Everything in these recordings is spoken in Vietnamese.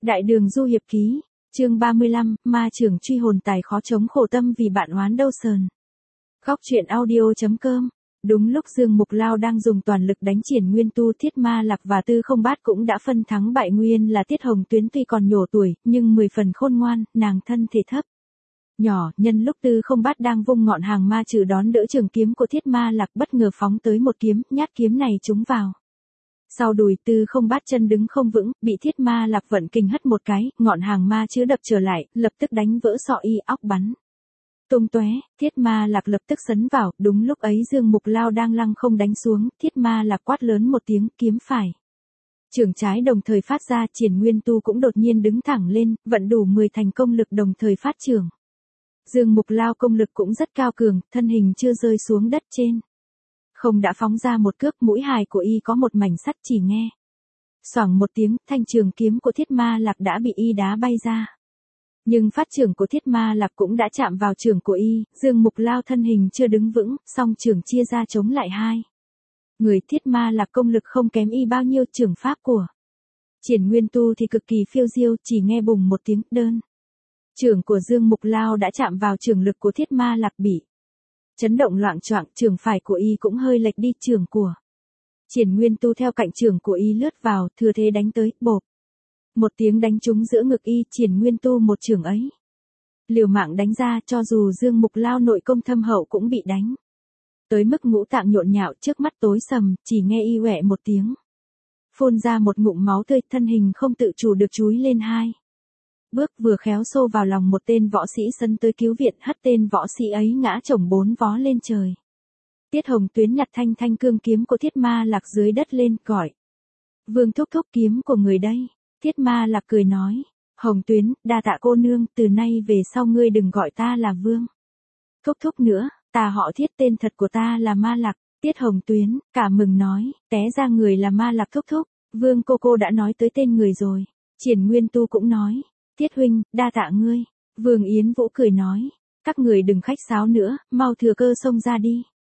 Đại đường du hiệp ký, chương 35, ma trưởng truy hồn tài khó chống khổ tâm vì bạn oán đâu sờn. Góc truyện audio.com. Đúng lúc Dương Mục Lao đang dùng toàn lực đánh Triển Nguyên Tu, Thiết Ma Lạc và Tư Không Bát cũng đã phân thắng bại. Nguyên là Tiết Hồng Tuyến tuy còn nhỏ tuổi, nhưng 10 phần khôn ngoan, nàng thân thể thấp nhỏ, nhân lúc Tư Không Bát đang vung ngọn hàng ma trừ đón đỡ trường kiếm của Thiết Ma Lạc, bất ngờ phóng tới một kiếm, nhát kiếm này trúng vào sau đùi. Tư Không Bát chân đứng không vững, bị Thiết Ma Lạc vận kình hất một cái, ngọn hàng ma chứa đập trở lại, lập tức đánh vỡ sọ y óc bắn tung tóe. Thiết Ma Lạc lập tức sấn vào, đúng lúc ấy Dương Mục Lao đang lăng không đánh xuống, Thiết Ma Lạc quát lớn một tiếng, kiếm phải chưởng trái đồng thời phát ra. Triển Nguyên Tu cũng đột nhiên đứng thẳng lên, vận đủ 10 thành công lực đồng thời phát chưởng. Dương Mục Lao công lực cũng rất cao cường, thân hình chưa rơi xuống đất trên không đã phóng ra một cước, mũi hài của y có một mảnh sắt, chỉ nghe xoảng một tiếng, thanh trường kiếm của Thiết Ma Lạc đã bị y đá bay ra. Nhưng phát chưởng của Thiết Ma Lạc cũng đã chạm vào chưởng của y, Dương Mục Lao thân hình chưa đứng vững, song chưởng chia ra chống lại hai người. Thiết Ma Lạc công lực không kém y bao nhiêu, chưởng pháp của Triển Nguyên Tu thì cực kỳ phiêu diêu, chỉ nghe bùng một tiếng, đơn chưởng của Dương Mục Lao đã chạm vào chưởng lực của Thiết Ma Lạc bị chấn động loạng choạng, chưởng phải của y cũng hơi lệch đi, chưởng của Triển Nguyên Tu theo cạnh chưởng của y lướt vào, thừa thế đánh tới, bộp một tiếng đánh trúng giữa ngực y. Triển Nguyên Tu một chưởng ấy liều mạng đánh ra, cho dù Dương Mục Lao nội công thâm hậu cũng bị đánh tới mức ngũ tạng nhộn nhạo, trước mắt tối sầm, chỉ nghe y oẹ một tiếng phun ra một ngụm máu tươi, thân hình không tự chủ được chúi lên hai bước, vừa khéo xô vào lòng một tên võ sĩ sân tới cứu viện, hất tên võ sĩ ấy ngã chồng bốn vó lên trời. Tiết Hồng Tuyến nhặt thanh thanh cương kiếm của Thiết Ma Lạc dưới đất lên, gọi: "Vương thúc thúc, kiếm của người đây." Thiết Ma Lạc cười nói: "Hồng Tuyến, đa tạ cô nương, từ nay về sau ngươi đừng gọi ta là Vương thúc thúc nữa, ta họ Thiết, tên thật của ta là Ma Lạc." Tiết Hồng Tuyến cả mừng nói: "Té ra người là Ma Lạc thúc thúc, Vương cô đã nói tới tên người rồi." Triển Nguyên Tu cũng nói: "Tiết huynh, đa tạ ngươi." Vương Yến Vũ cười nói: "Các người đừng khách sáo nữa, mau thừa cơ xông ra đi."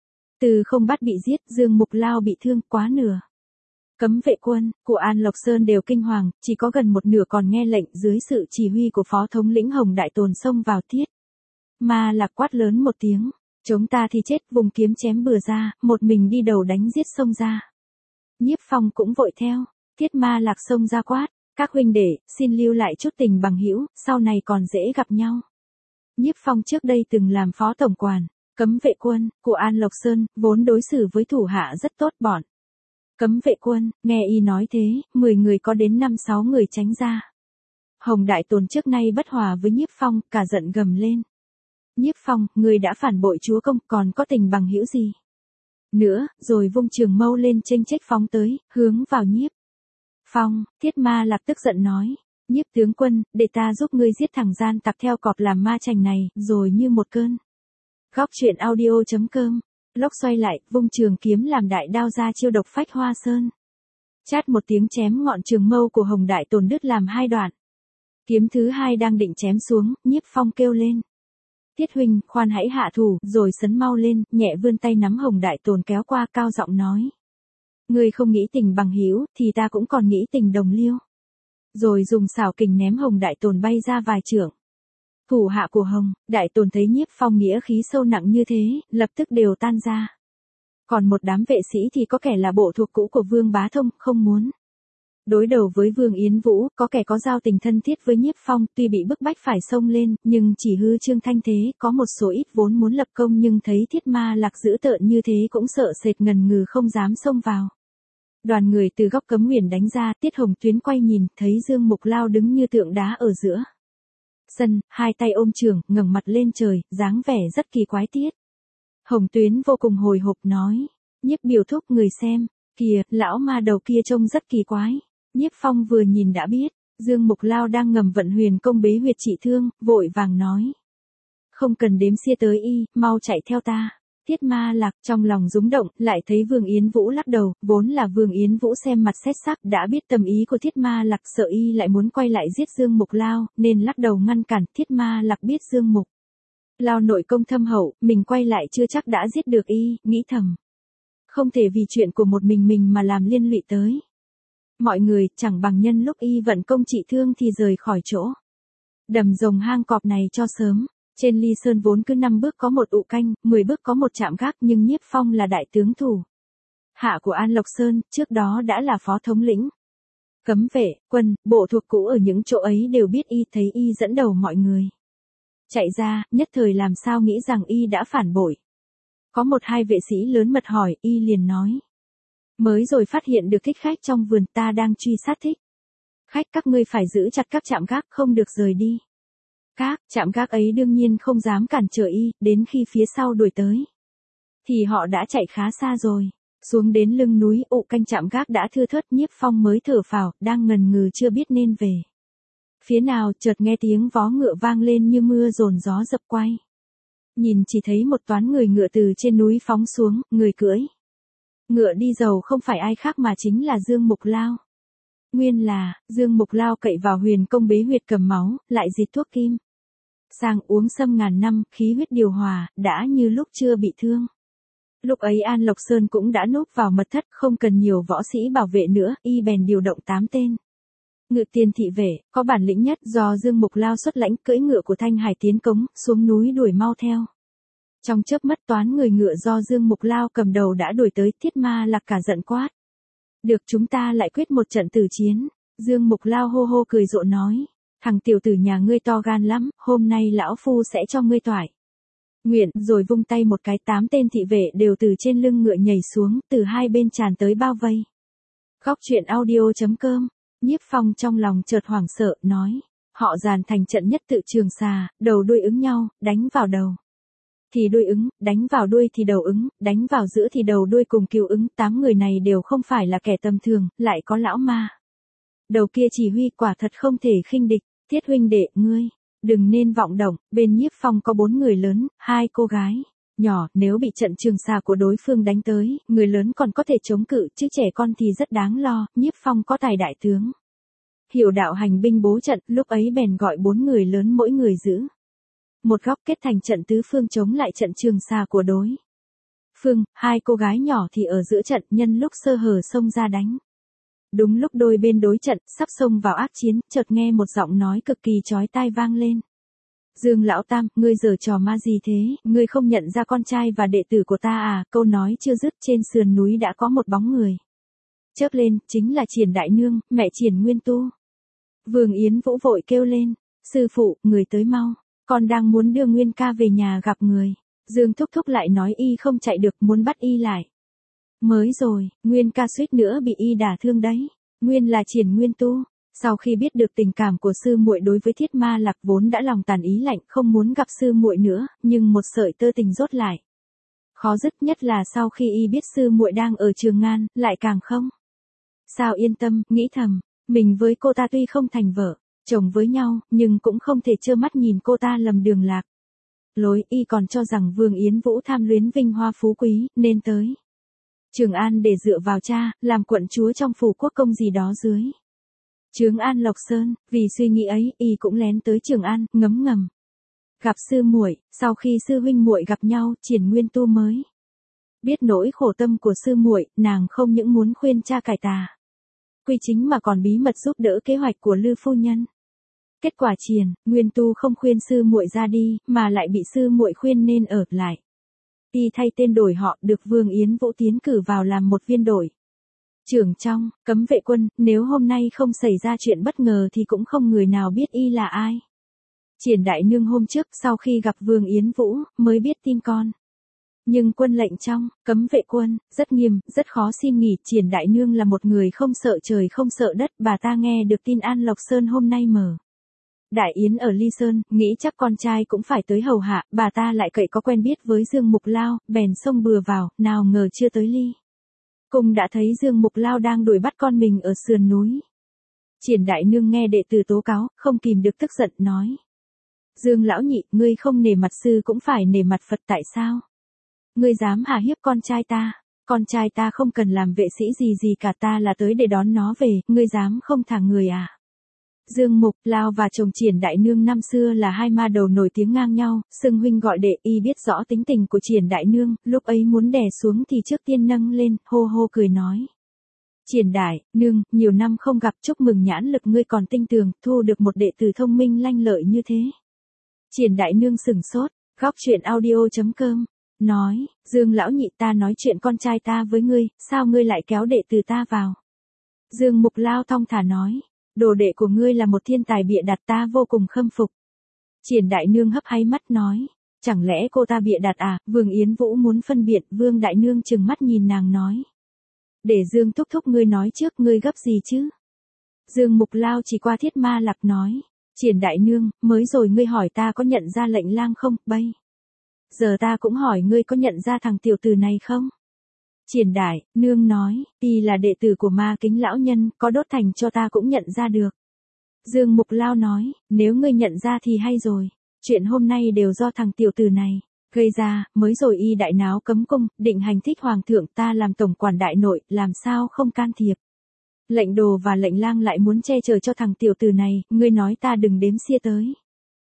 Từ Không Bát bị giết, Dương Mục Lao bị thương, quá nửa cấm vệ quân của An Lộc Sơn đều kinh hoàng, chỉ có gần một nửa còn nghe lệnh. Dưới sự chỉ huy của phó thống lĩnh Hồng Đại Tồn xông vào. Thiết Ma Lạc quát lớn một tiếng: "Chúng ta thì chết!" Vùng kiếm chém bừa ra, một mình đi đầu đánh giết xông ra. Nhiếp Phong cũng vội theo. Thiết Ma Lạc xông ra quát: "Các huynh đệ, xin lưu lại chút tình bằng hữu, sau này còn dễ gặp nhau." Nhiếp Phong trước đây từng làm phó tổng quản cấm vệ quân của An Lộc Sơn, vốn đối xử với thủ hạ rất tốt. Bọn cấm vệ quân nghe y nói thế, 10 người có đến 5-6 người tránh ra. Hồng Đại Tồn trước nay bất hòa với Nhiếp Phong, cả giận gầm lên: "Nhiếp Phong, người đã phản bội chúa công, còn có tình bằng hữu gì nữa?" Rồi vung trường mâu lên chênh chếch phóng tới, hướng vào Nhiếp Phong. Thiết Ma Lạc tức giận nói: "Nhiếp tướng quân, để ta giúp ngươi giết thằng gian tặc theo cọp làm ma chành này." Rồi như một cơn góc truyện audio.com, lốc xoay lại, vung trường kiếm làm đại đao ra chiêu độc phách hoa sơn. Chát một tiếng chém ngọn trường mâu của Hồng Đại Tồn đứt làm hai đoạn. Kiếm thứ hai đang định chém xuống, Nhiếp Phong kêu lên: "Thiết huynh, khoan hãy hạ thủ." Rồi sấn mau lên, nhẹ vươn tay nắm Hồng Đại Tồn kéo qua, cao giọng nói: "Ngươi không nghĩ tình bằng hữu, thì ta cũng còn nghĩ tình đồng liêu." Rồi dùng xảo kình ném Hồng Đại Tồn bay ra vài trượng. Thủ hạ của Hồng Đại Tồn thấy Nhiếp Phong nghĩa khí sâu nặng như thế, lập tức đều tan ra. Còn một đám vệ sĩ thì có kẻ là bộ thuộc cũ của Vương Bá Thông, không muốn đối đầu với Vương Yến Vũ, có kẻ có giao tình thân thiết với Nhiếp Phong, tuy bị bức bách phải xông lên, nhưng chỉ hư trương thanh thế. Có một số ít vốn muốn lập công nhưng thấy Thiết Ma Lạc dữ tợn như thế cũng sợ sệt ngần ngừ không dám xông vào. Đoàn người từ góc cấm huyền đánh ra. Tiết Hồng Tuyến quay nhìn, thấy Dương Mục Lao đứng như tượng đá ở giữa sân, hai tay ôm chưởng, ngẩng mặt lên trời, dáng vẻ rất kỳ quái. Tiết Hồng Tuyến vô cùng hồi hộp nói: "Nhiếp biểu thúc, người xem, kìa, lão ma đầu kia trông rất kỳ quái." Nhiếp Phong vừa nhìn đã biết, Dương Mục Lao đang ngầm vận huyền công bế huyệt trị thương, vội vàng nói: "Không cần đếm xia tới y, mau chạy theo ta." Thiết Ma Lạc trong lòng rúng động, lại thấy Vương Yến Vũ lắc đầu. Vốn là Vương Yến Vũ xem mặt xét sắc, đã biết tâm ý của Thiết Ma Lạc, sợ y lại muốn quay lại giết Dương Mục Lao, nên lắc đầu ngăn cản. Thiết Ma Lạc biết Dương Mục Lao nội công thâm hậu, mình quay lại chưa chắc đã giết được y, nghĩ thầm: không thể vì chuyện của một mình mà làm liên lụy tới Mọi người, chẳng bằng nhân lúc y vận công trị thương thì rời khỏi chỗ. Đầm rồng hang cọp này cho sớm. Trên Ly Sơn vốn cứ 5 bước có một ụ canh, 10 bước có một trạm gác, nhưng Nhiếp Phong là đại tướng thủ hạ của An Lộc Sơn, trước đó đã là phó thống lĩnh. Cấm vệ, quân, bộ thuộc cũ ở những chỗ ấy đều biết y, thấy y dẫn đầu mọi người chạy ra, nhất thời làm sao nghĩ rằng y đã phản bội. Có một hai vệ sĩ lớn mật hỏi, y liền nói. Mới rồi phát hiện được thích khách trong vườn, ta đang truy sát thích khách, các ngươi phải giữ chặt các trạm gác, không được rời đi. Các trạm gác ấy đương nhiên không dám cản trở y, đến khi phía sau đuổi tới thì họ đã chạy khá xa rồi. Xuống đến lưng núi, ụ canh trạm gác đã thưa thớt, Nhiếp Phong mới thở phào, đang ngần ngừ chưa biết nên về phía nào, chợt nghe tiếng vó ngựa vang lên như mưa dồn gió dập quay. Nhìn chỉ thấy một toán người ngựa từ trên núi phóng xuống, người cưỡi ngựa đi dầu không phải ai khác mà chính là Dương Mục Lao. Nguyên là, Dương Mục Lao cậy vào huyền công bế huyệt cầm máu, lại diệt thuốc kim sang uống sâm ngàn năm, khí huyết điều hòa, đã như lúc chưa bị thương. Lúc ấy An Lộc Sơn cũng đã núp vào mật thất, không cần nhiều võ sĩ bảo vệ nữa, y bèn điều động 8 tên ngự tiền thị vệ, có bản lĩnh nhất do Dương Mục Lao xuất lãnh, cưỡi ngựa của Thanh Hải tiến cống, xuống núi đuổi mau theo. Trong chớp mắt toán người ngựa do Dương Mục Lao cầm đầu đã đuổi tới, Thiết Ma Lạc cả giận quát. Được, chúng ta lại quyết một trận tử chiến. Dương Mục Lao hô hô cười rộ nói. Thằng tiểu tử nhà ngươi to gan lắm, hôm nay lão phu sẽ cho ngươi toại nguyện, rồi vung tay một cái, 8 tên thị vệ đều từ trên lưng ngựa nhảy xuống, từ hai bên tràn tới bao vây. Góc truyện audio.com. Nhiếp Phong trong lòng chợt hoảng sợ, nói. Họ dàn thành trận nhất tự trường xà, đầu đuôi ứng nhau, đánh vào đầu thì đuôi ứng, đánh vào đuôi thì đầu ứng, đánh vào giữa thì đầu đuôi cùng cứu ứng. 8 người này đều không phải là kẻ tầm thường, lại có lão ma đầu kia chỉ huy, quả thật không thể khinh địch. Thiết huynh đệ, ngươi đừng nên vọng động. Bên Nhiếp Phong có 4 người lớn, 2 cô gái nhỏ, nếu bị trận trường xà của đối phương đánh tới, người lớn còn có thể chống cự, chứ trẻ con thì rất đáng lo. Nhiếp Phong có tài đại tướng, hiểu đạo hành binh bố trận, lúc ấy bèn gọi 4 người lớn mỗi người giữ một góc, kết thành trận tứ phương chống lại trận trường xà của đối phương. 2 cô gái nhỏ thì ở giữa trận, nhân lúc sơ hở xông ra đánh. Đúng lúc đôi bên đối trận, sắp xông vào ác chiến, chợt nghe một giọng nói cực kỳ chói tai vang lên. Dương lão tam, ngươi giở trò ma gì thế, ngươi không nhận ra con trai và đệ tử của ta à? Câu nói chưa dứt, trên sườn núi đã có một bóng người chớp lên, chính là Triển đại nương, mẹ Triển Nguyên Tu. Vương Yến Vũ vội kêu lên, sư phụ, người tới mau, con đang muốn đưa Nguyên ca về nhà gặp người. Dương thúc thúc lại nói y không chạy được, muốn bắt y lại. Mới rồi, Nguyên ca suýt nữa bị y đả thương đấy. Nguyên là Triển Nguyên Tu. Sau khi biết được tình cảm của sư muội đối với Thiết Ma Lạc, vốn đã lòng tàn ý lạnh, không muốn gặp sư muội nữa, nhưng một sợi tơ tình rốt lại khó dứt, nhất là sau khi y biết sư muội đang ở Trường An, lại càng không sao yên tâm, nghĩ thầm, mình với cô ta tuy không thành vợ chồng với nhau, nhưng cũng không thể trơ mắt nhìn cô ta lầm đường lạc lối. Y còn cho rằng Vương Yến Vũ tham luyến vinh hoa phú quý, nên tới Trường An để dựa vào cha, làm quận chúa trong phủ quốc công gì đó dưới trướng An Lộc Sơn. Vì suy nghĩ ấy, y cũng lén tới Trường An, ngấm ngầm gặp sư muội. Sau khi sư huynh muội gặp nhau, Triển Nguyên Tu mới biết nỗi khổ tâm của sư muội, nàng không những muốn khuyên cha cải tà quy chính mà còn bí mật giúp đỡ kế hoạch của Lư phu nhân. Kết quả Triển Nguyên Tu không khuyên sư muội ra đi, mà lại bị sư muội khuyên nên ở lại. Y thay tên đổi họ, được Vương Yến Vũ tiến cử vào làm một viên đội trưởng trong cấm vệ quân. Nếu hôm nay không xảy ra chuyện bất ngờ thì cũng không người nào biết y là ai. Triển đại nương hôm trước sau khi gặp Vương Yến Vũ, mới biết tin con. Nhưng quân lệnh trong cấm vệ quân rất nghiêm, rất khó xin nghỉ. Triển đại nương là một người không sợ trời không sợ đất, bà ta nghe được tin An Lộc Sơn hôm nay mở đại yến ở Ly Sơn, nghĩ chắc con trai cũng phải tới hầu hạ, bà ta lại cậy có quen biết với Dương Mục Lao, bèn xông bừa vào, nào ngờ chưa tới Ly cung đã thấy Dương Mục Lao đang đuổi bắt con mình ở sườn núi. Triển đại nương nghe đệ tử tố cáo, không kìm được tức giận, nói. Dương lão nhị, ngươi không nể mặt sư cũng phải nể mặt Phật, tại sao ngươi dám hà hiếp con trai ta? Con trai ta không cần làm vệ sĩ gì cả, ta là tới để đón nó về, ngươi dám không thả người à? Dương Mục Lao và chồng Triển đại nương năm xưa là hai ma đầu nổi tiếng ngang nhau, xưng huynh gọi đệ. Y biết rõ tính tình của Triển đại nương, lúc ấy muốn đè xuống thì trước tiên nâng lên, hô hô cười nói. Triển Đại Nương, nhiều năm không gặp, chúc mừng nhãn lực ngươi còn tinh tường, thu được một đệ tử thông minh lanh lợi như thế. Triển Đại Nương sửng sốt, góc truyện audio.com, nói, Dương lão nhị ta nói chuyện con trai ta với ngươi, sao ngươi lại kéo đệ tử ta vào? Dương Mục Lao thong thả nói, đồ đệ của ngươi là một thiên tài bịa đặt, ta vô cùng khâm phục. Triển Đại Nương hấp háy mắt nói, chẳng lẽ cô ta bịa đặt à? Vương Yến Vũ muốn phân biệt, Vương Đại Nương trừng mắt nhìn nàng nói. Để Dương thúc thúc ngươi nói trước, ngươi gấp gì chứ? Dương Mục Lao chỉ qua Thiết Ma Lạc nói, Triển Đại Nương, mới rồi ngươi hỏi ta có nhận ra lệnh lang không, bây giờ ta cũng hỏi ngươi có nhận ra thằng tiểu tử này không? Triển Đại Nương nói, y là đệ tử của Ma Kính lão nhân, có đốt thành cho ta cũng nhận ra được. Dương Mục Lao nói, nếu ngươi nhận ra thì hay rồi, chuyện hôm nay đều do thằng tiểu tử này gây ra, mới rồi y đại náo cấm cung, định hành thích hoàng thượng, ta làm tổng quản đại nội, làm sao không can thiệp. Lệnh đồ và lệnh lang lại muốn che chở cho thằng tiểu tử này, ngươi nói ta đừng đếm xia tới.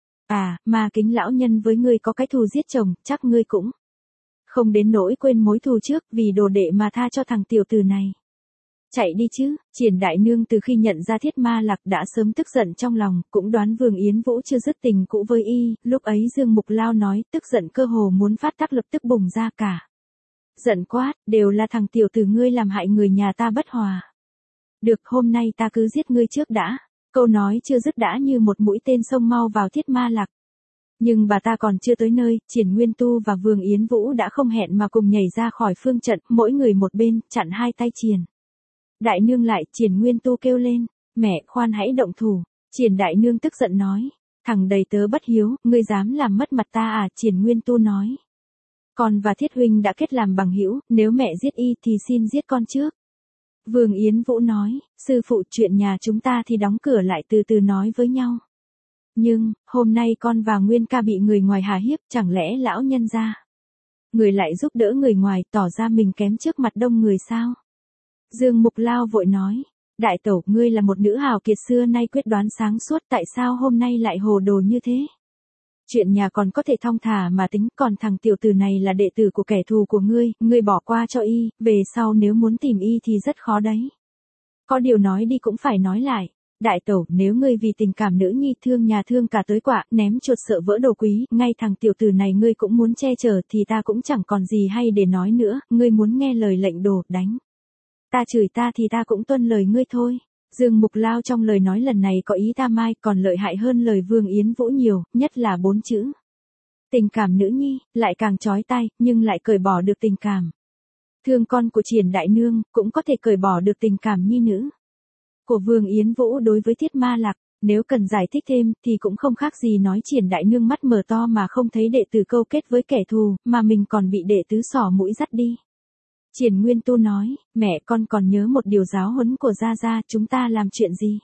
À, Ma Kính lão nhân với ngươi có cái thù giết chồng, chắc ngươi cũng không đến nỗi quên mối thù trước, vì đồ đệ mà tha cho thằng tiểu tử này. Chạy đi chứ. Triển Đại Nương từ khi nhận ra Thiết Ma Lạc đã sớm tức giận trong lòng, cũng đoán Vương Yến Vũ chưa dứt tình cũ với y, lúc ấy Dương Mục Lao nói, tức giận cơ hồ muốn phát tác lập tức bùng ra cả. Giận quát, đều là thằng tiểu tử ngươi làm hại người nhà ta bất hòa. Được, hôm nay ta cứ giết ngươi trước đã. Câu nói chưa dứt đã như một mũi tên xông mau vào Thiết Ma Lạc. Nhưng bà ta còn chưa tới nơi, Triển Nguyên Tu và Vương Yến Vũ đã không hẹn mà cùng nhảy ra khỏi phương trận, mỗi người một bên, chặn hai tay Triển Đại Nương lại. Triển Nguyên Tu kêu lên, mẹ, khoan hãy động thủ. Triển Đại Nương tức giận nói, thằng đầy tớ bất hiếu, ngươi dám làm mất mặt ta à? Triển Nguyên Tu nói, con và Thiết huynh đã kết làm bằng hữu, nếu mẹ giết y thì xin giết con trước. Vương Yến Vũ nói, sư phụ, chuyện nhà chúng ta thì đóng cửa lại từ từ nói với nhau. Nhưng, hôm nay con và Nguyên ca bị người ngoài hà hiếp, chẳng lẽ lão nhân gia người lại giúp đỡ người ngoài, tỏ ra mình kém trước mặt đông người sao? Dương Mục Lao vội nói, đại tẩu, ngươi là một nữ hào kiệt xưa nay quyết đoán sáng suốt, tại sao hôm nay lại hồ đồ như thế? Chuyện nhà còn có thể thong thả mà tính, còn thằng tiểu tử này là đệ tử của kẻ thù của ngươi bỏ qua cho y, về sau nếu muốn tìm y thì rất khó đấy. Có điều nói đi cũng phải nói lại, đại tẩu, nếu ngươi vì tình cảm nữ nhi thương nhà thương cả tới quả, ném chuột sợ vỡ đồ quý, ngay thằng tiểu tử này ngươi cũng muốn che chở thì ta cũng chẳng còn gì hay để nói nữa, ngươi muốn nghe lời lệnh đồ, đánh ta chửi ta thì ta cũng tuân lời ngươi thôi. Dương Mục Lao trong lời nói lần này có ý ta mai, còn lợi hại hơn lời Vương Yến Vũ nhiều, nhất là 4 chữ. Tình cảm nữ nhi, lại càng chói tai, nhưng lại cởi bỏ được tình cảm thương con của Triển Đại Nương, cũng có thể cởi bỏ được tình cảm nhi nữ của Vương Yến Vũ đối với Thiết Ma Lạc. Nếu cần giải thích thêm, thì cũng không khác gì nói Triển Đại Nương mắt mở to mà không thấy đệ tử câu kết với kẻ thù, mà mình còn bị đệ tứ xỏ mũi dắt đi. Triển Nguyên Tu nói, mẹ, con còn nhớ một điều giáo huấn của Gia Gia, chúng ta làm chuyện gì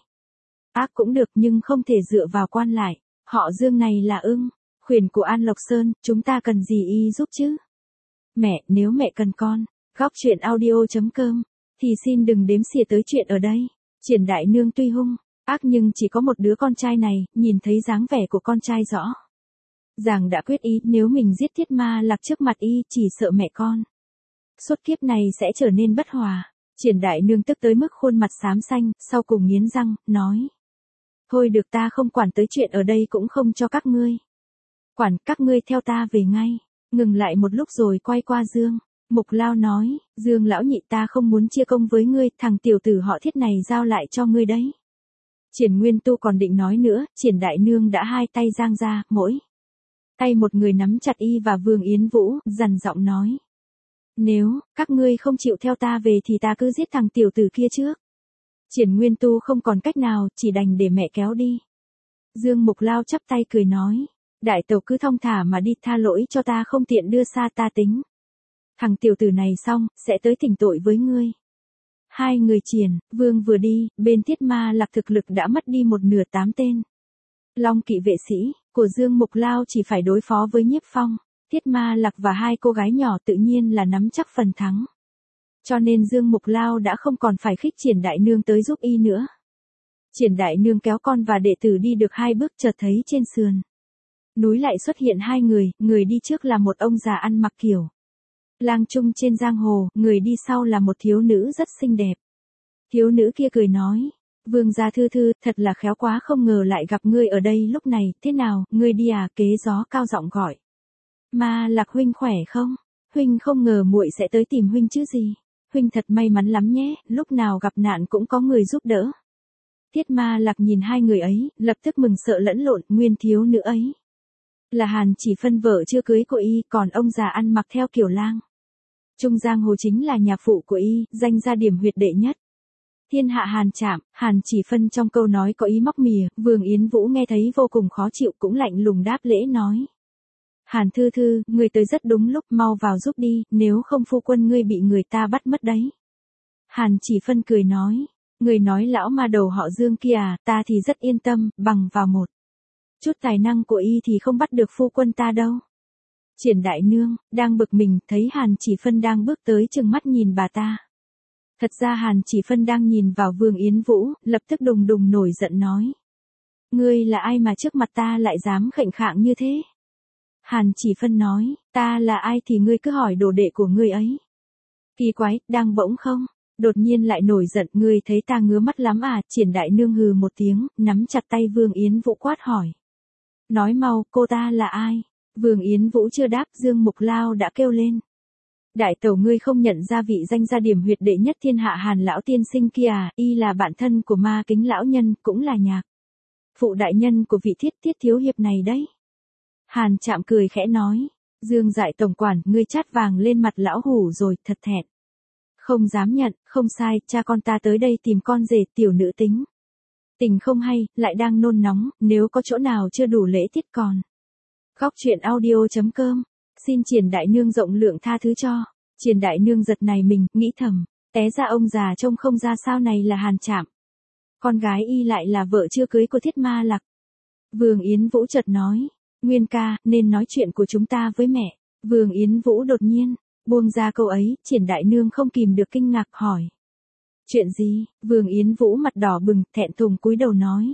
ác cũng được nhưng không thể dựa vào quan lại. Họ Dương này là ưng khuyển của An Lộc Sơn, chúng ta cần gì y giúp chứ? Mẹ, nếu mẹ cần con, góc truyện audio.com, thì xin đừng đếm xỉa tới chuyện ở đây. Triển Đại Nương tuy hung ác nhưng chỉ có một đứa con trai này, nhìn thấy dáng vẻ của con trai rõ ràng đã quyết ý, nếu mình giết Thiết Ma Lạc trước mặt y, chỉ sợ mẹ con suốt kiếp này sẽ trở nên bất hòa. Triển Đại Nương tức tới mức khuôn mặt xám xanh, sau cùng nghiến răng, nói, thôi được, ta không quản tới chuyện ở đây, cũng không cho các ngươi quản, các ngươi theo ta về ngay. Ngừng lại một lúc rồi quay qua Dương Mục Lao nói, Dương lão nhị, ta không muốn chia công với ngươi, thằng tiểu tử họ Thiết này giao lại cho ngươi đấy. Triển Nguyên Tu còn định nói nữa, Triển Đại Nương đã hai tay giang ra, mỗi tay một người nắm chặt y và Vương Yến Vũ, dằn giọng nói, nếu các ngươi không chịu theo ta về thì ta cứ giết thằng tiểu tử kia trước. Triển Nguyên Tu không còn cách nào, chỉ đành để mẹ kéo đi. Dương Mục Lao chắp tay cười nói, đại tẩu cứ thong thả mà đi, tha lỗi cho ta không tiện đưa xa, ta tính thằng tiểu tử này xong, sẽ tới thỉnh tội với ngươi. Hai người Triển, Vương vừa đi, bên Thiết Ma Lạc thực lực đã mất đi một nửa, 8 tên Long kỵ vệ sĩ của Dương Mục Lao chỉ phải đối phó với Nhiếp Phong, Thiết Ma Lạc và hai cô gái nhỏ, tự nhiên là nắm chắc phần thắng. Cho nên Dương Mục Lao đã không còn phải khích Triển Đại Nương tới giúp y nữa. Triển Đại Nương kéo con và đệ tử đi được 2 bước, chợt thấy trên sườn núi lại xuất hiện 2 người, người đi trước là một ông già ăn mặc kiểu lang trung trên giang hồ, người đi sau là một thiếu nữ rất xinh đẹp. Thiếu nữ kia cười nói. Vương gia thư thư, thật là khéo quá, không ngờ lại gặp ngươi ở đây lúc này, thế nào, ngươi đi à? Kế gió cao giọng gọi. Ma Lạc huynh khỏe không? Huynh không ngờ muội sẽ tới tìm huynh chứ gì. Huynh thật may mắn lắm nhé, lúc nào gặp nạn cũng có người giúp đỡ. Thiết Ma Lạc nhìn hai người ấy, lập tức mừng sợ lẫn lộn, nguyên thiếu nữ ấy là Hàn Chỉ Phân vợ chưa cưới của y, còn ông già ăn mặc theo kiểu lang. Trung giang hồ chính là nhà phụ của y, danh gia điểm huyệt đệ nhất. Thiên hạ Hàn Trạm, Hàn Chỉ Phân trong câu nói có ý móc mỉa, Vương Yến Vũ nghe thấy vô cùng khó chịu cũng lạnh lùng đáp lễ nói. Hàn thư thư, người tới rất đúng lúc, mau vào giúp đi, nếu không phu quân ngươi bị người ta bắt mất đấy. Hàn Chỉ Phân cười nói, người nói lão ma đầu họ Dương kia à, ta thì rất yên tâm, bằng vào một chút tài năng của y thì không bắt được phu quân ta đâu. Triển đại nương, đang bực mình, thấy Hàn Chỉ Phân đang bước tới trừng mắt nhìn bà ta. Thật ra Hàn Chỉ Phân đang nhìn vào Vương Yến Vũ, lập tức đùng đùng nổi giận nói. Ngươi là ai mà trước mặt ta lại dám khệnh khạng như thế? Hàn Chỉ Phân nói, ta là ai thì ngươi cứ hỏi đồ đệ của ngươi ấy. Kỳ quái, đang bỗng không? Đột nhiên lại nổi giận, ngươi thấy ta ngứa mắt lắm à? Triển đại nương hừ một tiếng, nắm chặt tay Vương Yến Vũ quát hỏi. Nói mau, cô ta là ai? Vương Yến Vũ chưa đáp, Dương Mục Lao đã kêu lên. Đại tẩu, ngươi không nhận ra vị danh gia điểm huyệt đệ nhất thiên hạ Hàn lão tiên sinh kia à? Y là bạn thân của Ma Kính lão nhân, cũng là nhạc phụ đại nhân của vị Thiết thiếu hiệp này đấy. Hàn Trạm cười khẽ nói. Dương Dại tổng quản, ngươi chát vàng lên mặt lão hủ rồi, thật thẹn. Không dám nhận, không sai, cha con ta tới đây tìm con rể tiểu nữ tính. Tình không hay, lại đang nôn nóng, nếu có chỗ nào chưa đủ lễ tiết còn. Góc truyện audio.com, xin Triển đại nương rộng lượng tha thứ cho. Triển đại nương giật này mình, nghĩ thầm, té ra ông già trông không ra sao này là Hàn Trạm. Con gái y lại là vợ chưa cưới của Thiết Ma Lạc. Vương Yến Vũ chợt nói, Nguyên ca, nên nói chuyện của chúng ta với mẹ. Vương Yến Vũ đột nhiên buông ra câu ấy, Triển đại nương không kìm được kinh ngạc hỏi. Chuyện gì? Vương Yến Vũ mặt đỏ bừng, thẹn thùng cúi đầu nói.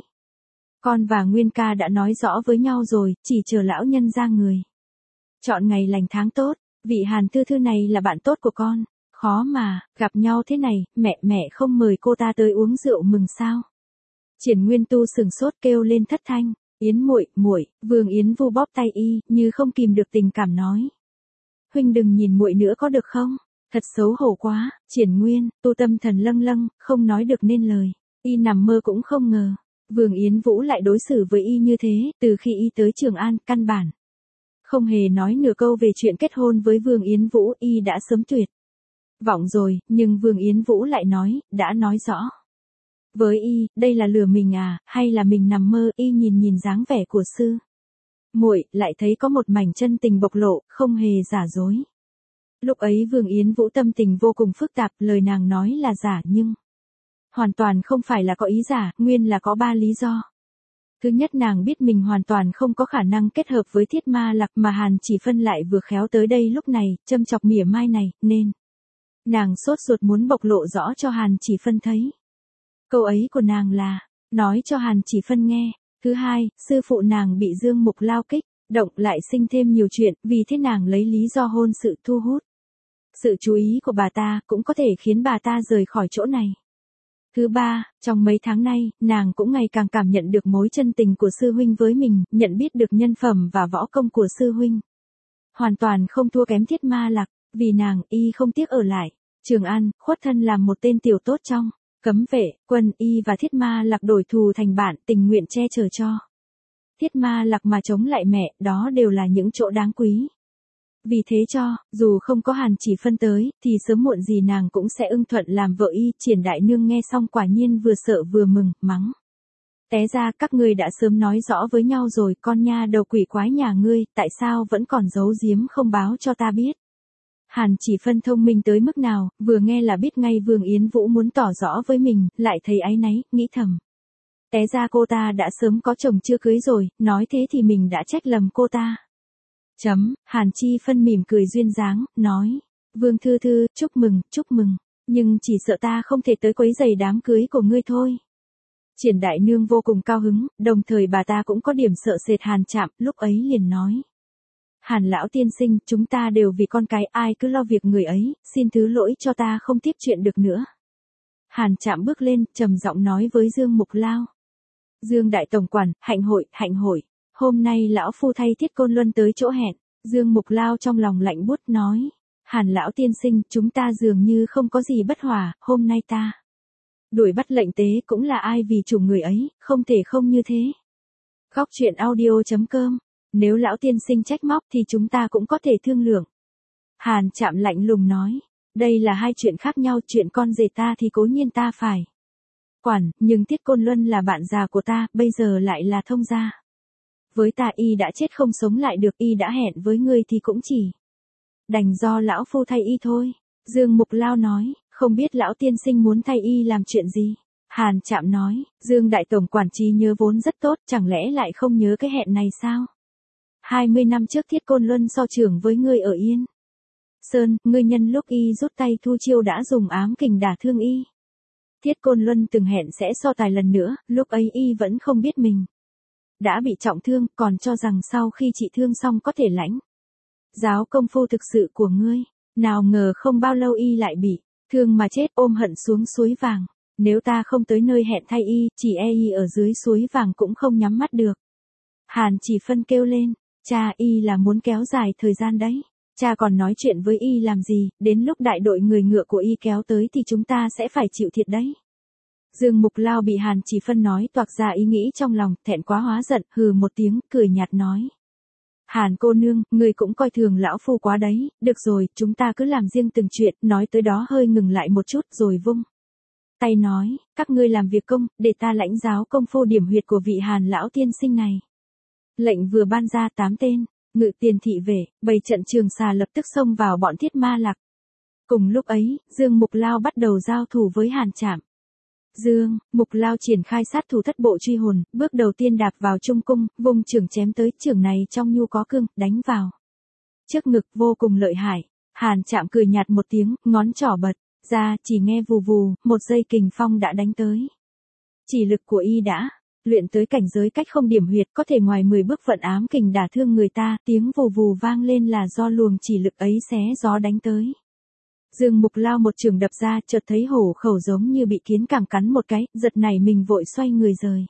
Con và Nguyên ca đã nói rõ với nhau rồi, chỉ chờ lão nhân ra người. Chọn ngày lành tháng tốt, vị Hàn thư thư này là bạn tốt của con. Khó mà, gặp nhau thế này, mẹ không mời cô ta tới uống rượu mừng sao? Triển Nguyên Tu sừng sốt kêu lên thất thanh. Yến muội, Vương Yến Vu bóp tay y, như không kìm được tình cảm nói. Huynh đừng nhìn muội nữa có được không? Thật xấu hổ quá. Triển Nguyên Tu tâm thần lâng, không nói được nên lời. Y nằm mơ cũng không ngờ Vương Yến Vũ lại đối xử với y như thế. Từ khi y tới Trường An, căn bản không hề nói nửa câu về chuyện kết hôn với Vương Yến Vũ, y đã sớm tuyệt vọng rồi. Nhưng Vương Yến Vũ lại nói, đã nói rõ với y, đây là lừa mình à, hay là mình nằm mơ? Y nhìn dáng vẻ của sư muội, lại thấy có một mảnh chân tình bộc lộ, không hề giả dối. Lúc ấy Vương Yến Vũ tâm tình vô cùng phức tạp, lời nàng nói là giả nhưng hoàn toàn không phải là có ý giả, nguyên là có 3 lý do. Thứ nhất, nàng biết mình hoàn toàn không có khả năng kết hợp với Thiết Ma Lạc, mà Hàn Chỉ Phân lại vừa khéo tới đây lúc này, châm chọc mỉa mai này, nên nàng sốt ruột muốn bộc lộ rõ cho Hàn Chỉ Phân thấy. Câu ấy của nàng là nói cho Hàn Chỉ Phân nghe. Thứ hai, sư phụ nàng bị Dương Mục Lao kích động, lại sinh thêm nhiều chuyện, vì thế nàng lấy lý do hôn sự thu hút sự chú ý của bà ta, cũng có thể khiến bà ta rời khỏi chỗ này. Thứ ba, trong mấy tháng nay, nàng cũng ngày càng cảm nhận được mối chân tình của sư huynh với mình, nhận biết được nhân phẩm và võ công của sư huynh. Hoàn toàn không thua kém Thiết Ma Lạc, vì nàng, y không tiếc ở lại Trường An, khuất thân làm một tên tiểu tốt trong cấm vệ quân. Y và Thiết Ma Lạc đổi thù thành bạn, tình nguyện che chở cho Thiết Ma Lạc mà chống lại mẹ, đó đều là những chỗ đáng quý. Vì thế cho, dù không có Hàn Chỉ Phân tới, thì sớm muộn gì nàng cũng sẽ ưng thuận làm vợ y. Triển đại nương nghe xong quả nhiên vừa sợ vừa mừng, mắng. Té ra các ngươi đã sớm nói rõ với nhau rồi, con nha đầu quỷ quái nhà ngươi, tại sao vẫn còn giấu giếm không báo cho ta biết? Hàn Chỉ Phân thông minh tới mức nào, vừa nghe là biết ngay Vương Yến Vũ muốn tỏ rõ với mình, lại thấy áy náy, nghĩ thầm. Té ra cô ta đã sớm có chồng chưa cưới rồi, nói thế thì mình đã trách lầm cô ta. Hàn Chi Phân mỉm cười duyên dáng, nói. Vương thư thư, chúc mừng, nhưng chỉ sợ ta không thể tới quấy rầy đám cưới của ngươi thôi. Triển đại nương vô cùng cao hứng, đồng thời bà ta cũng có điểm sợ sệt Hàn Trạm, lúc ấy liền nói. Hàn lão tiên sinh, chúng ta đều vì con cái, ai cứ lo việc người ấy, xin thứ lỗi cho ta không tiếp chuyện được nữa. Hàn Trạm bước lên, trầm giọng nói với Dương Mục Lao. Dương đại tổng quản, hạnh hội. Hôm nay lão phu thay Thiết Côn Luân tới chỗ hẹn. Dương Mục Lao trong lòng lạnh buốt nói. Hàn lão tiên sinh, chúng ta dường như không có gì bất hòa, hôm nay ta đuổi bắt lệnh tế cũng là ai vì chủ người ấy, không thể không như thế. Khóc chuyện audio.com. Nếu lão tiên sinh trách móc thì chúng ta cũng có thể thương lượng. Hàn Trạm lạnh lùng nói. Đây là hai chuyện khác nhau, chuyện con rể ta thì cố nhiên ta phải quản, nhưng Thiết Côn Luân là bạn già của ta, bây giờ lại là thông gia. Với ta y đã chết không sống lại được, y đã hẹn với ngươi thì cũng chỉ đành do lão phu thay y thôi. Dương Mục Lao nói, không biết lão tiên sinh muốn thay y làm chuyện gì. Hàn Trạm nói, Dương đại tổng quản trí nhớ vốn rất tốt, chẳng lẽ lại không nhớ cái hẹn này sao? 20 năm trước Thiết Côn Luân so trưởng với ngươi ở Yên Sơn, ngươi nhân lúc y rút tay thu chiêu đã dùng ám kình đả thương y. Thiết Côn Luân từng hẹn sẽ so tài lần nữa, lúc ấy y vẫn không biết mình đã bị trọng thương, còn cho rằng sau khi trị thương xong có thể lãnh giáo công phu thực sự của ngươi. Nào ngờ không bao lâu y lại bị thương mà chết, ôm hận xuống suối vàng. Nếu ta không tới nơi hẹn thay y, chỉ e y ở dưới suối vàng cũng không nhắm mắt được. Hàn Chỉ Phân kêu lên, cha, y là muốn kéo dài thời gian đấy. Cha còn nói chuyện với y làm gì, đến lúc đại đội người ngựa của y kéo tới thì chúng ta sẽ phải chịu thiệt đấy. Dương Mục Lao bị Hàn Chỉ Phân nói toạc ra ý nghĩ trong lòng, thẹn quá hóa giận, hừ một tiếng, cười nhạt nói. Hàn cô nương, ngươi cũng coi thường lão phu quá đấy, được rồi, chúng ta cứ làm riêng từng chuyện, nói tới đó hơi ngừng lại một chút rồi vung tay nói, các ngươi làm việc công, để ta lãnh giáo công phu điểm huyệt của vị Hàn lão tiên sinh này. Lệnh vừa ban ra 8 tên, ngự tiền thị vệ, bày trận Trường Xà lập tức xông vào bọn Thiết Ma Lạc. Cùng lúc ấy, Dương Mục Lao bắt đầu giao thủ với Hàn Trạm. Dương Mục Lao triển khai sát thủ thất bộ truy hồn, bước đầu tiên đạp vào trung cung, vùng trường chém tới, trường này trong nhu có cương, đánh vào trước ngực vô cùng lợi hại. Hàn Trạm cười nhạt một tiếng, ngón trỏ bật ra, chỉ nghe vù vù, một giây kình phong đã đánh tới. Chỉ lực của y đã luyện tới cảnh giới cách không điểm huyệt, có thể ngoài 10 bước vận ám kình đả thương người ta, tiếng vù vù vang lên là do luồng chỉ lực ấy xé gió đánh tới. Dương Mục Lao một trường đập ra, chợt thấy hổ khẩu giống như bị kiến cẳng cắn một cái, giật nảy mình vội xoay người rời.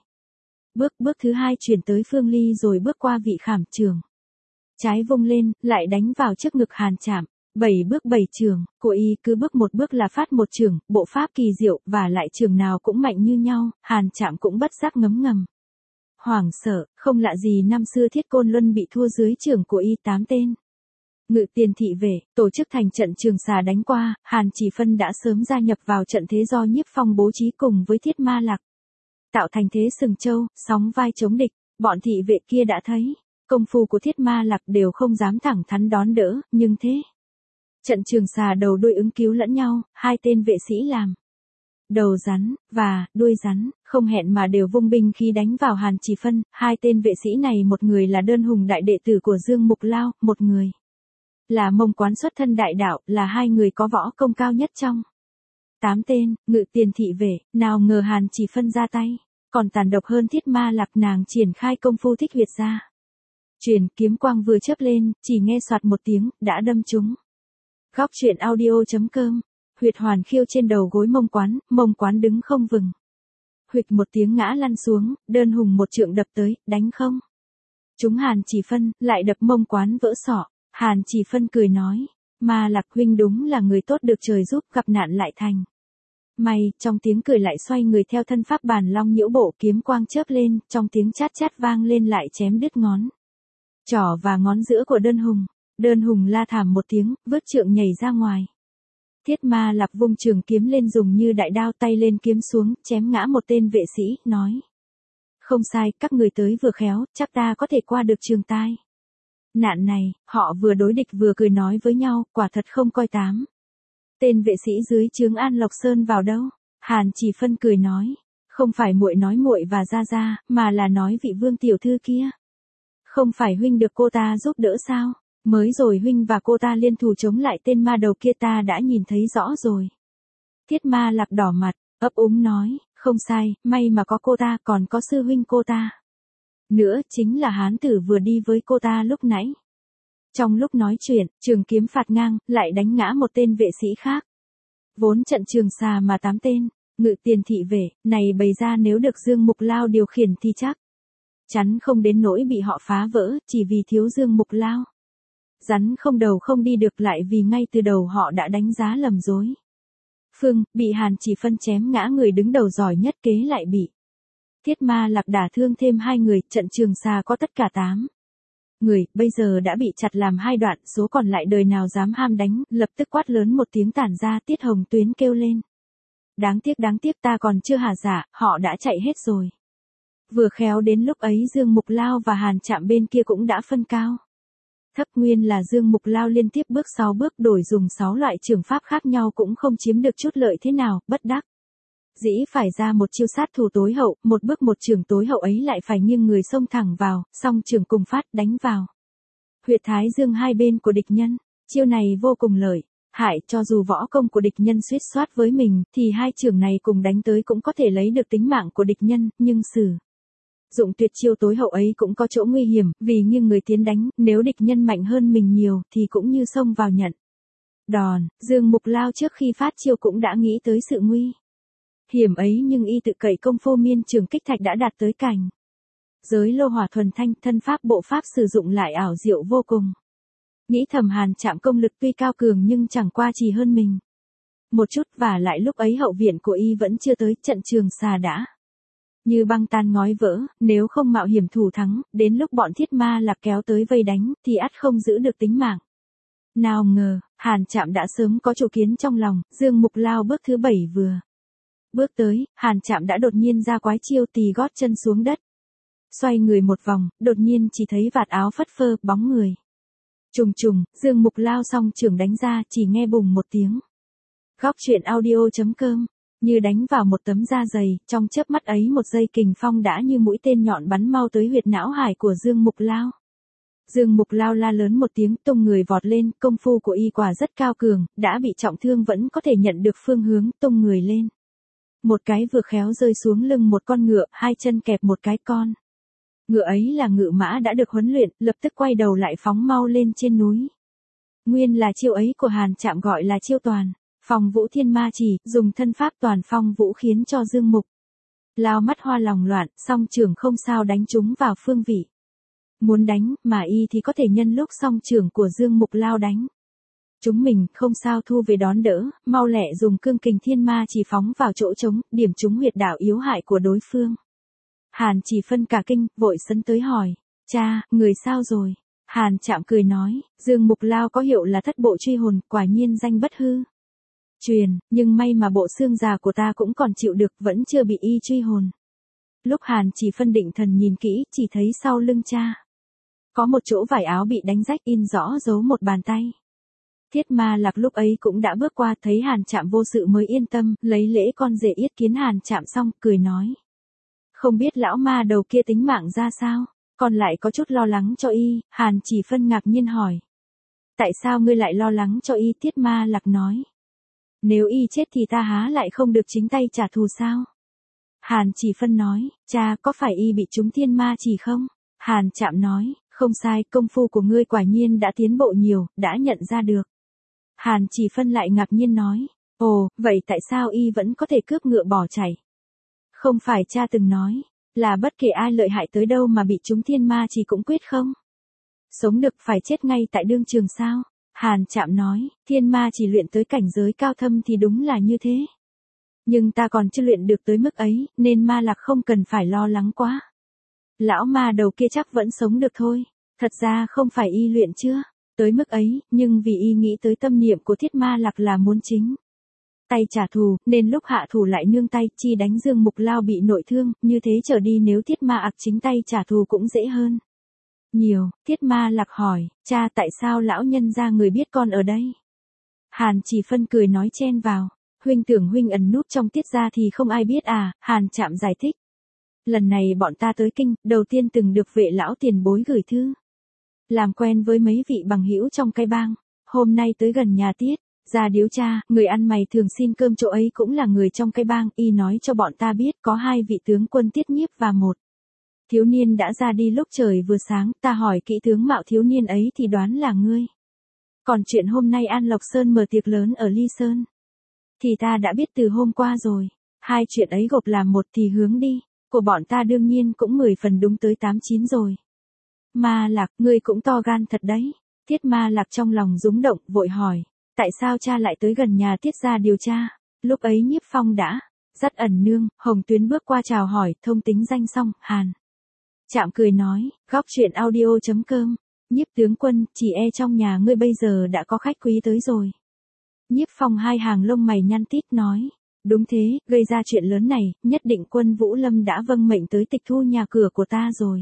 Bước thứ hai chuyển tới Phương Ly rồi bước qua vị khảm trường. Trái vung lên, lại đánh vào trước ngực Hàn Trạm. 7 bước 7 trường, của y cứ bước một bước là phát một trường, bộ pháp kỳ diệu, và lại trường nào cũng mạnh như nhau, Hàn Trạm cũng bất giác ngấm ngầm. Hoảng sợ, không lạ gì năm xưa Thiết Côn Luân bị thua dưới trường của y 8 tên. Ngự tiền thị vệ, tổ chức thành trận Trường Xà đánh qua, Hàn Chỉ Phân đã sớm gia nhập vào trận thế do Nhiếp Phong bố trí cùng với Thiết Ma Lạc. Tạo thành thế sừng châu, sóng vai chống địch, bọn thị vệ kia đã thấy, công phu của Thiết Ma Lạc đều không dám thẳng thắn đón đỡ, nhưng thế. Trận Trường Xà đầu đuôi ứng cứu lẫn nhau, hai tên vệ sĩ làm đầu rắn, và đuôi rắn, không hẹn mà đều vung binh khí đánh vào Hàn Chỉ Phân. Hai tên vệ sĩ này một người là Đơn Hùng đại đệ tử của Dương Mục Lao, một người là Mông Quán xuất thân đại đạo, là hai người có võ công cao nhất trong 8 tên. Ngự tiền thị vệ, nào ngờ Hàn Chỉ Phân ra tay còn tàn độc hơn Thiết Ma Lạc, nàng triển khai công phu thích huyệt ra. Truyền kiếm quang vừa chớp lên, chỉ nghe soạt một tiếng, đã đâm trúng. Khóc chuyện audio.com. Huyệt hoàn khiêu trên đầu gối Mông Quán đứng không vừng. Huỵch một tiếng ngã lăn xuống, Đơn Hùng một trượng đập tới, đánh không trúng Hàn Chỉ Phân, lại đập Mông Quán vỡ sọ. Hàn Chỉ Phân cười nói, Ma Lạc huynh đúng là người tốt được trời giúp, gặp nạn lại thành may. Trong tiếng cười lại xoay người theo thân pháp Bàn Long Nhiễu Bộ, kiếm quang chớp lên, trong tiếng chát chát vang lên lại chém đứt ngón trỏ và ngón giữa của Đơn Hùng. Đơn Hùng la thảm một tiếng, vứt trượng nhảy ra ngoài. Thiết Ma Lạc vung trường kiếm lên dùng như đại đao, tay lên kiếm xuống, chém ngã một tên vệ sĩ, nói. Không sai, các người tới vừa khéo, chắc ta có thể qua được trường tai nạn này. Họ vừa đối địch vừa cười nói với nhau, quả thật không coi 8 tên vệ sĩ dưới trướng An Lộc Sơn vào đâu. Hàn Chỉ Phân cười nói, không phải muội nói muội và gia, mà là nói vị Vương tiểu thư kia. Không phải huynh được cô ta giúp đỡ sao? Mới rồi huynh và cô ta liên thủ chống lại tên ma đầu kia, ta đã nhìn thấy rõ rồi. Thiết Ma Lạc đỏ mặt, ấp úng nói, không sai, may mà có cô ta, còn có sư huynh cô ta nữa, chính là hán tử vừa đi với cô ta lúc nãy. Trong lúc nói chuyện, trường kiếm phạt ngang, lại đánh ngã một tên vệ sĩ khác. Vốn trận Trường Xà mà 8 tên Ngự tiền thị vệ, này bày ra nếu được Dương Mục Lao điều khiển thì chắc chắn không đến nỗi bị họ phá vỡ, chỉ vì thiếu Dương Mục Lao. Rắn không đầu không đi được lại vì ngay từ đầu họ đã đánh giá lầm dối. Phương, bị Hàn Chỉ Phân chém ngã người đứng đầu giỏi nhất kế lại bị Thiết Ma Lạc đả thương thêm 2 người, trận Trường Sa có tất cả 8 người, bây giờ đã bị chặt làm 2 đoạn, số còn lại đời nào dám ham đánh, lập tức quát lớn một tiếng tản ra. Tiết Hồng Tuyến kêu lên. Đáng tiếc ta còn chưa hả dạ, họ đã chạy hết rồi. Vừa khéo đến lúc ấy Dương Mục Lao và Hàn Trạm bên kia cũng đã phân cao thấp, nguyên là Dương Mục Lao liên tiếp bước 6 bước đổi dùng 6 loại trường pháp khác nhau cũng không chiếm được chút lợi thế nào, bất đắc dĩ phải ra một chiêu sát thủ tối hậu, một bước một trường tối hậu ấy lại phải nghiêng người xông thẳng vào, song trường cùng phát đánh vào huyệt thái dương hai bên của địch nhân. Chiêu này vô cùng lợi hại, cho dù võ công của địch nhân suýt soát với mình, thì hai trường này cùng đánh tới cũng có thể lấy được tính mạng của địch nhân, nhưng sử dụng tuyệt chiêu tối hậu ấy cũng có chỗ nguy hiểm, vì nghiêng người tiến đánh, nếu địch nhân mạnh hơn mình nhiều thì cũng như xông vào nhận đòn. Dương Mục Lao trước khi phát chiêu cũng đã nghĩ tới sự nguy hiểm ấy, nhưng y tự cậy công phu miên trường kích thạch đã đạt tới cảnh giới lô hỏa thuần thanh, thân pháp bộ pháp sử dụng lại ảo diệu vô cùng. Nghĩ thầm Hàn Trạm công lực tuy cao cường nhưng chẳng qua chỉ hơn mình một chút, và lại lúc ấy hậu viện của y vẫn chưa tới, trận Trường Sa đã như băng tan ngói vỡ, nếu không mạo hiểm thủ thắng, đến lúc bọn Thiết Ma Lạc kéo tới vây đánh, thì ắt không giữ được tính mạng. Nào ngờ, Hàn Trạm đã sớm có chủ kiến trong lòng. Dương Mục Lao bước thứ 7 vừa bước tới, Hàn Trạm đã đột nhiên ra quái chiêu tì gót chân xuống đất. Xoay người một vòng, đột nhiên chỉ thấy vạt áo phất phơ, bóng người trùng trùng, Dương Mục Lao song trường đánh ra, chỉ nghe bùng một tiếng. Góc truyện audio.com, như đánh vào một tấm da dày, trong chớp mắt ấy một dây kình phong đã như mũi tên nhọn bắn mau tới huyệt não hải của Dương Mục Lao. Dương Mục Lao la lớn một tiếng, tung người vọt lên, công phu của y quả rất cao cường, đã bị trọng thương vẫn có thể nhận được phương hướng, tung người lên. Một cái vừa khéo rơi xuống lưng một con ngựa, hai chân kẹp một cái con ngựa ấy là ngự mã đã được huấn luyện, lập tức quay đầu lại phóng mau lên trên núi. Nguyên là chiêu ấy của Hàn Trạm gọi là chiêu toàn phong vũ thiên ma chỉ, dùng thân pháp toàn phong vũ khiến cho Dương Mục Lao mắt hoa lòng loạn, song trường không sao đánh trúng vào phương vị muốn đánh, mà y thì có thể nhân lúc song trường của Dương Mục Lao đánh chúng mình, không sao thu về đón đỡ, mau lẹ dùng cương kình thiên ma chỉ phóng vào chỗ trống, điểm trúng huyệt đạo yếu hại của đối phương. Hàn Chỉ Phân cả kinh, vội sấn tới hỏi, cha, người sao rồi? Hàn Trạm cười nói, Dương Mục Lao có hiệu là thất bộ truy hồn, quả nhiên danh bất hư truyền, nhưng may mà bộ xương già của ta cũng còn chịu được, vẫn chưa bị y truy hồn. Lúc Hàn Chỉ Phân định thần nhìn kỹ, chỉ thấy sau lưng cha có một chỗ vải áo bị đánh rách, in rõ dấu một bàn tay. Thiết Ma Lạc lúc ấy cũng đã bước qua, thấy Hàn Trạm vô sự mới yên tâm, lấy lễ con rể yết kiến Hàn Trạm xong, cười nói. Không biết lão ma đầu kia tính mạng ra sao, còn lại có chút lo lắng cho y. Hàn Chỉ Phân ngạc nhiên hỏi. Tại sao ngươi lại lo lắng cho y? Thiết Ma Lạc nói. Nếu y chết thì ta há lại không được chính tay trả thù sao? Hàn Chỉ Phân nói, cha, có phải y bị trúng thiên ma chỉ không? Hàn Trạm nói, không sai, công phu của ngươi quả nhiên đã tiến bộ nhiều, đã nhận ra được. Hàn Chỉ Phân lại ngạc nhiên nói, ồ, vậy tại sao y vẫn có thể cướp ngựa bỏ chạy? Không phải cha từng nói, là bất kể ai lợi hại tới đâu mà bị trúng thiên ma chỉ cũng quyết không sống được, phải chết ngay tại đương trường sao? Hàn Trạm nói, thiên ma chỉ luyện tới cảnh giới cao thâm thì đúng là như thế. Nhưng ta còn chưa luyện được tới mức ấy, nên Ma Lạc không cần phải lo lắng quá. Lão ma đầu kia chắc vẫn sống được thôi. Thật ra không phải y luyện chưa tới mức ấy, nhưng vì y nghĩ tới tâm niệm của Thiết Ma Lạc là muốn chính tay trả thù, nên lúc hạ thủ lại nương tay, chi đánh Dương Mục Lao bị nội thương, như thế trở đi nếu Thiết Ma Lạc chính tay trả thù cũng dễ hơn nhiều. Thiết Ma Lạc hỏi, cha, tại sao lão nhân ra người biết con ở đây? Hàn Chỉ Phân cười nói chen vào, huynh tưởng huynh ẩn núp trong Tiết gia thì không ai biết à? Hàn Trạm giải thích, lần này bọn ta tới kinh, đầu tiên từng được Vệ lão tiền bối gửi thư làm quen với mấy vị bằng hữu trong cái bang, hôm nay tới gần nhà Tiết gia điếu cha, người ăn mày thường xin cơm chỗ ấy cũng là người trong cái bang, y nói cho bọn ta biết có 2 vị tướng quân Tiết Nhiếp và một thiếu niên đã ra đi lúc trời vừa sáng, ta hỏi kỹ tướng mạo thiếu niên ấy thì đoán là ngươi. Còn chuyện hôm nay An Lộc Sơn mở tiệc lớn ở Ly Sơn thì ta đã biết từ hôm qua rồi. Hai chuyện ấy gộp làm một thì hướng đi của bọn ta đương nhiên cũng 10 phần đúng tới 8-9 rồi. Ma Lạc, ngươi cũng to gan thật đấy. Tiết Ma Lạc trong lòng rúng động, vội hỏi, tại sao cha lại tới gần nhà Tiết gia điều tra? Lúc ấy Nhiếp Phong đã dắt Ẩn Nương, Hồng Tuyến bước qua chào hỏi, thông tính danh xong, Hàn Trạm cười nói, góc truyện audio.com, Nhiếp tướng quân, chỉ e trong nhà ngươi bây giờ đã có khách quý tới rồi. Nhiếp Phong hai hàng lông mày nhăn tít nói, đúng thế, gây ra chuyện lớn này, nhất định quân Vũ Lâm đã vâng mệnh tới tịch thu nhà cửa của ta rồi.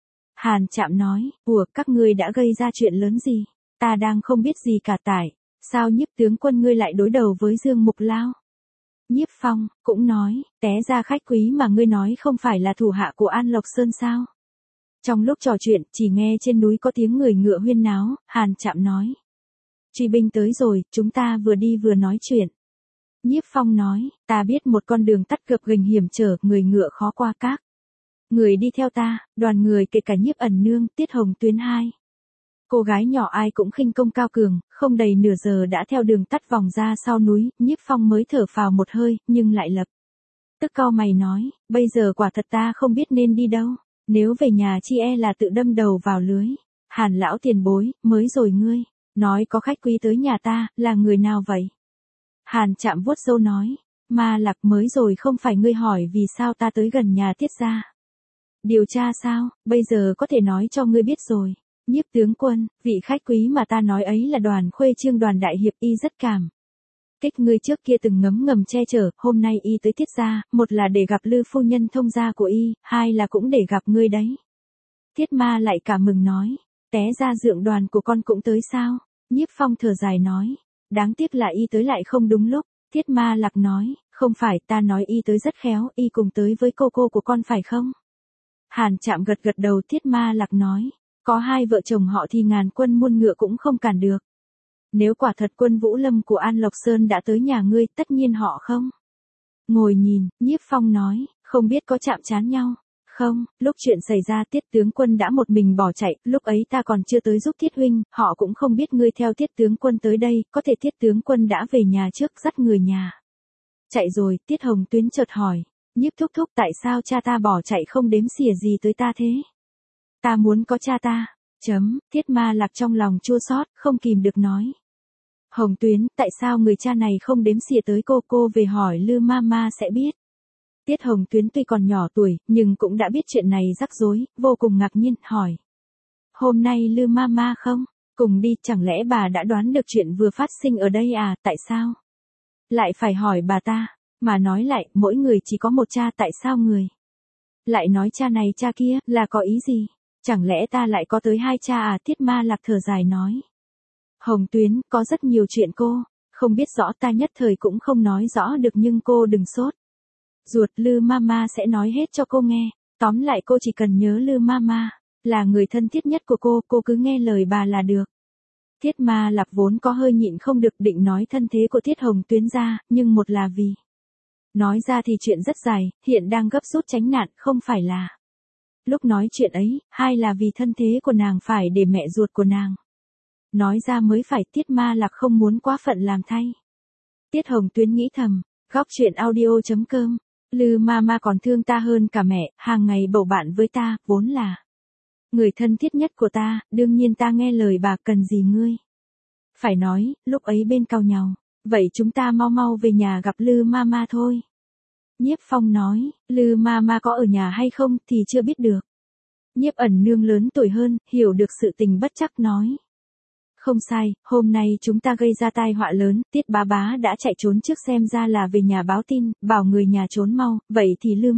Hàn Trạm nói, ủa, các ngươi đã gây ra chuyện lớn gì? Ta đang không biết gì cả tại, sao Nhiếp tướng quân ngươi lại đối đầu với Dương Mục Lao? Nhiếp Phong cũng nói, té ra khách quý mà ngươi nói không phải là thủ hạ của An Lộc Sơn sao? Trong lúc trò chuyện, chỉ nghe trên núi có tiếng người ngựa huyên náo, Hàn Trạm nói. Truy binh tới rồi, chúng ta vừa đi vừa nói chuyện. Nhiếp Phong nói, ta biết một con đường tắt gập ghềnh hiểm trở, người ngựa khó qua các. Người đi theo ta, đoàn người kể cả Nhiếp Ẩn Nương, Tiết Hồng Tuyến hai. Cô gái nhỏ ai cũng khinh công cao cường, không đầy nửa giờ đã theo đường tắt vòng ra sau núi, Nhiếp Phong mới thở phào một hơi, nhưng lại lập tức cau mày nói, bây giờ quả thật ta không biết nên đi đâu, nếu về nhà chi e là tự đâm đầu vào lưới. Hàn lão tiền bối, mới rồi ngươi nói có khách quý tới nhà ta, là người nào vậy? Hàn Trạm vuốt râu nói, Ma Lạc, mới rồi không phải ngươi hỏi vì sao ta tới gần nhà Tiết gia điều tra sao, bây giờ có thể nói cho ngươi biết rồi. Nhiếp tướng quân, vị khách quý mà ta nói ấy là Đoàn Khuê Trương Đoàn đại hiệp, y rất cảm kích ngươi trước kia từng ngấm ngầm che chở, hôm nay y tới Tiết gia, một là để gặp Lư phu nhân thông gia của y, hai là cũng để gặp ngươi đấy. Tiết Ma lại cảm mừng nói, té ra Dượng Đoàn của con cũng tới sao? Nhiếp Phong thở dài nói, đáng tiếc là y tới lại không đúng lúc. Tiết Ma Lạc nói, không phải, ta nói y tới rất khéo, y cùng tới với cô của con phải không? Hàn Trạm gật gật đầu. Tiết Ma Lạc nói, có hai vợ chồng họ thì ngàn quân muôn ngựa cũng không cản được. Nếu quả thật quân Vũ Lâm của An Lộc Sơn đã tới nhà ngươi, tất nhiên họ không ngồi nhìn. Nhiếp Phong nói, không biết có chạm trán nhau không? Lúc chuyện xảy ra Tiết tướng quân đã một mình bỏ chạy, lúc ấy ta còn chưa tới giúp Tiết huynh, họ cũng không biết ngươi theo Tiết tướng quân tới đây, có thể Tiết tướng quân đã về nhà trước dắt người nhà chạy rồi. Tiết Hồng Tuyến chợt hỏi, Nhiếp thúc thúc, tại sao cha ta bỏ chạy không đếm xỉa gì tới ta thế? Ta muốn có cha ta. Tiết Ma Lạc trong lòng chua xót, không kìm được nói. Hồng Tuyến, tại sao người cha này không đếm xỉa tới cô về hỏi Lư Mama sẽ biết. Tiết Hồng Tuyến tuy còn nhỏ tuổi, nhưng cũng đã biết chuyện này rắc rối, vô cùng ngạc nhiên, hỏi. Hôm nay Lư Mama không cùng đi, chẳng lẽ bà đã đoán được chuyện vừa phát sinh ở đây à, tại sao lại phải hỏi bà ta? Mà nói lại, mỗi người chỉ có một cha, tại sao người lại nói cha này cha kia, là có ý gì? Chẳng lẽ ta lại có tới hai cha à? Tiết Ma Lạc thở dài nói. Hồng Tuyến, có rất nhiều chuyện cô không biết rõ, ta nhất thời cũng không nói rõ được, nhưng cô đừng sốt ruột, Lư Mama sẽ nói hết cho cô nghe. Tóm lại cô chỉ cần nhớ Lư Mama là người thân thiết nhất của cô cứ nghe lời bà là được. Tiết Ma Lạc vốn có hơi nhịn không được, định nói thân thế của Tiết Hồng Tuyến ra, nhưng một là vì nói ra thì chuyện rất dài, hiện đang gấp rút tránh nạn, không phải là lúc nói chuyện ấy, hai là vì thân thế của nàng phải để mẹ ruột của nàng nói ra mới phải. Tiết Ma Lạc không muốn quá phận làm thay. Tiết Hồng Tuyến nghĩ thầm, góc truyện audio.com, Lư Mama còn thương ta hơn cả mẹ, hàng ngày bầu bạn với ta, vốn là người thân thiết nhất của ta, đương nhiên ta nghe lời bà, cần gì ngươi phải nói. Lúc ấy bên cau nhau, vậy chúng ta mau về nhà gặp Lư Mama thôi. Nhiếp Phong nói, Lư Mama có ở nhà hay không thì chưa biết được. Nhiếp Ẩn Nương lớn tuổi hơn, hiểu được sự tình bất chắc nói. Không sai, hôm nay chúng ta gây ra tai họa lớn, Tiết bá bá đã chạy trốn trước, xem ra là về nhà báo tin, bảo người nhà trốn mau, vậy thì Lư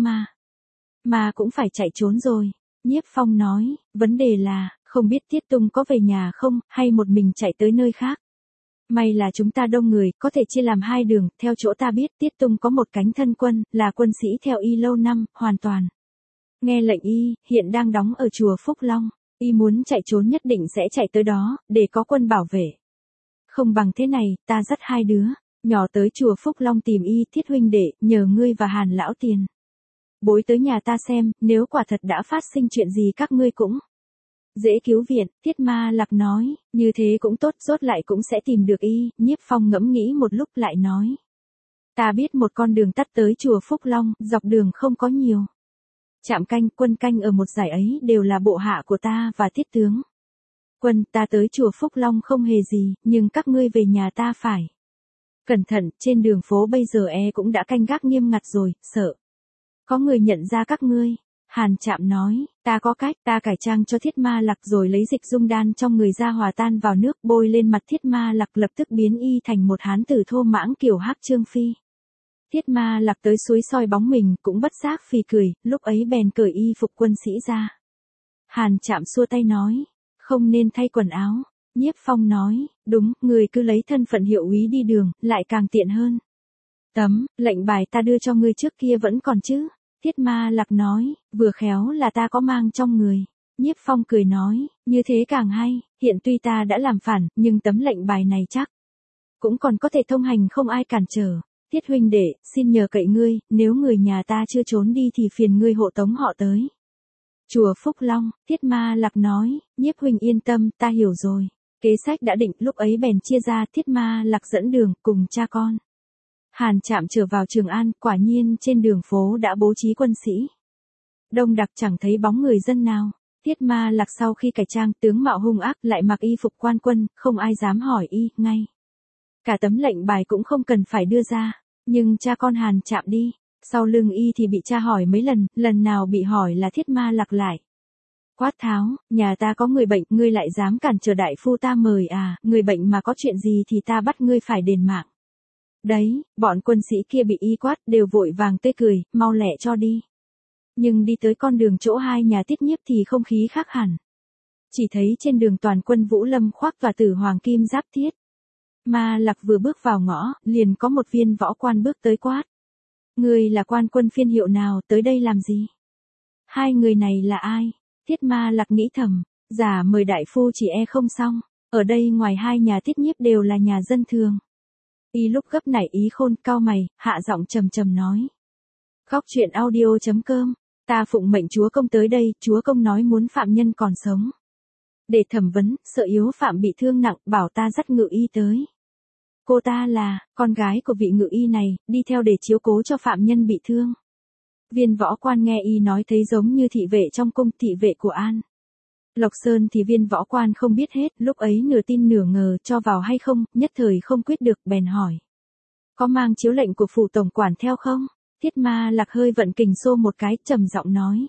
Mama cũng phải chạy trốn rồi. Nhiếp Phong nói, vấn đề là, không biết Tiết Tung có về nhà không, hay một mình chạy tới nơi khác. May là chúng ta đông người, có thể chia làm hai đường, theo chỗ ta biết Tiết Tung có một cánh thân quân, là quân sĩ theo y lâu năm, hoàn toàn nghe lệnh y, hiện đang đóng ở chùa Phúc Long. Y muốn chạy trốn nhất định sẽ chạy tới đó, để có quân bảo vệ. Không bằng thế này, ta dắt hai đứa nhỏ tới chùa Phúc Long tìm y. Thiết huynh đệ, nhờ ngươi và Hàn lão tiền bối tới nhà ta xem, nếu quả thật đã phát sinh chuyện gì các ngươi cũng dễ cứu viện. Tiết Ma Lạc nói, như thế cũng tốt, rốt lại cũng sẽ tìm được y. Nhiếp Phong ngẫm nghĩ một lúc lại nói, Ta biết một con đường tắt tới chùa Phúc Long, dọc đường không có nhiều trạm canh, quân canh ở một dải ấy đều là bộ hạ của ta và tiết tướng. Quân, ta tới chùa Phúc Long không hề gì, nhưng các ngươi về nhà ta phải cẩn thận, trên đường phố bây giờ cũng đã canh gác nghiêm ngặt rồi, sợ có người nhận ra các ngươi. Hàn Trạm nói, ta có cách, ta cải trang cho Thiết Ma Lặc rồi lấy dịch dung đan trong người ra hòa tan vào nước bôi lên mặt Thiết Ma Lặc lập tức biến y thành một hán tử thô mãng kiểu Hắc Trương Phi. Thiết Ma Lặc tới suối soi bóng mình cũng bất giác phì cười, lúc ấy bèn cởi y phục quân sĩ ra. Hàn Trạm xua tay nói, không nên thay quần áo. Nhiếp Phong nói, đúng, người cứ lấy thân phận hiệu úy đi đường, lại càng tiện hơn. Lệnh bài ta đưa cho ngươi trước kia vẫn còn chứ? Thiết Ma Lặc nói, vừa khéo là ta có mang trong người. Nhiếp Phong cười nói, như thế càng hay, hiện tuy ta đã làm phản, nhưng tấm lệnh bài này chắc cũng còn có thể thông hành không ai cản trở. Thiết huynh đệ, xin nhờ cậy ngươi, nếu người nhà ta chưa trốn đi thì phiền ngươi hộ tống họ tới chùa Phúc Long. Thiết Ma Lặc nói, Nhiếp huynh yên tâm, ta hiểu rồi. Kế sách đã định, lúc ấy bèn chia ra, Thiết Ma Lặc dẫn đường, cùng cha con Hàn Trạm trở vào Trường An, quả nhiên trên đường phố đã bố trí quân sĩ đông đặc, chẳng thấy bóng người dân nào. Thiết Ma Lặc sau khi cải trang tướng mạo hung ác lại mặc y phục quan quân, không ai dám hỏi y, ngay cả tấm lệnh bài cũng không cần phải đưa ra. Nhưng cha con Hàn Trạm đi sau lưng y thì bị cha hỏi mấy lần, lần nào bị hỏi là Thiết Ma Lặc lại quát tháo, nhà ta có người bệnh, ngươi lại dám cản trở đại phu ta mời à, người bệnh mà có chuyện gì thì ta bắt ngươi phải đền mạng. Đấy, bọn quân sĩ kia bị y quát đều vội vàng tươi cười, mau lẹ cho đi. Nhưng đi tới con đường chỗ hai nhà Tiết Nhiếp thì không khí khác hẳn. Chỉ thấy trên đường toàn quân Vũ Lâm khoác tòa tử hoàng kim giáp Thiết Ma Lặc vừa bước vào ngõ, liền có một viên võ quan bước tới quát. Ngươi là quan quân phiên hiệu nào, tới đây làm gì? Hai người này là ai? Thiết Ma Lặc nghĩ thầm, giả mời đại phu chỉ không xong, ở đây ngoài hai nhà Tiết Nhiếp đều là nhà dân thường. Y lúc gấp nảy ý khôn, cau mày, hạ giọng trầm trầm nói. Khóc chuyện audio.com, ta phụng mệnh chúa công tới đây, chúa công nói muốn phạm nhân còn sống để thẩm vấn, sợ yếu phạm bị thương nặng, bảo ta dắt ngự y tới. Cô ta là con gái của vị ngự y này, đi theo để chiếu cố cho phạm nhân bị thương. Viên võ quan nghe y nói thấy giống như thị vệ trong cung, thị vệ của An Lộc Sơn thì viên võ quan không biết hết, lúc ấy nửa tin nửa ngờ cho vào hay không, nhất thời không quyết được, bèn hỏi. Có mang chiếu lệnh của phủ tổng quản theo không? Thiết Ma Lặc hơi vận kình xô một cái, trầm giọng nói.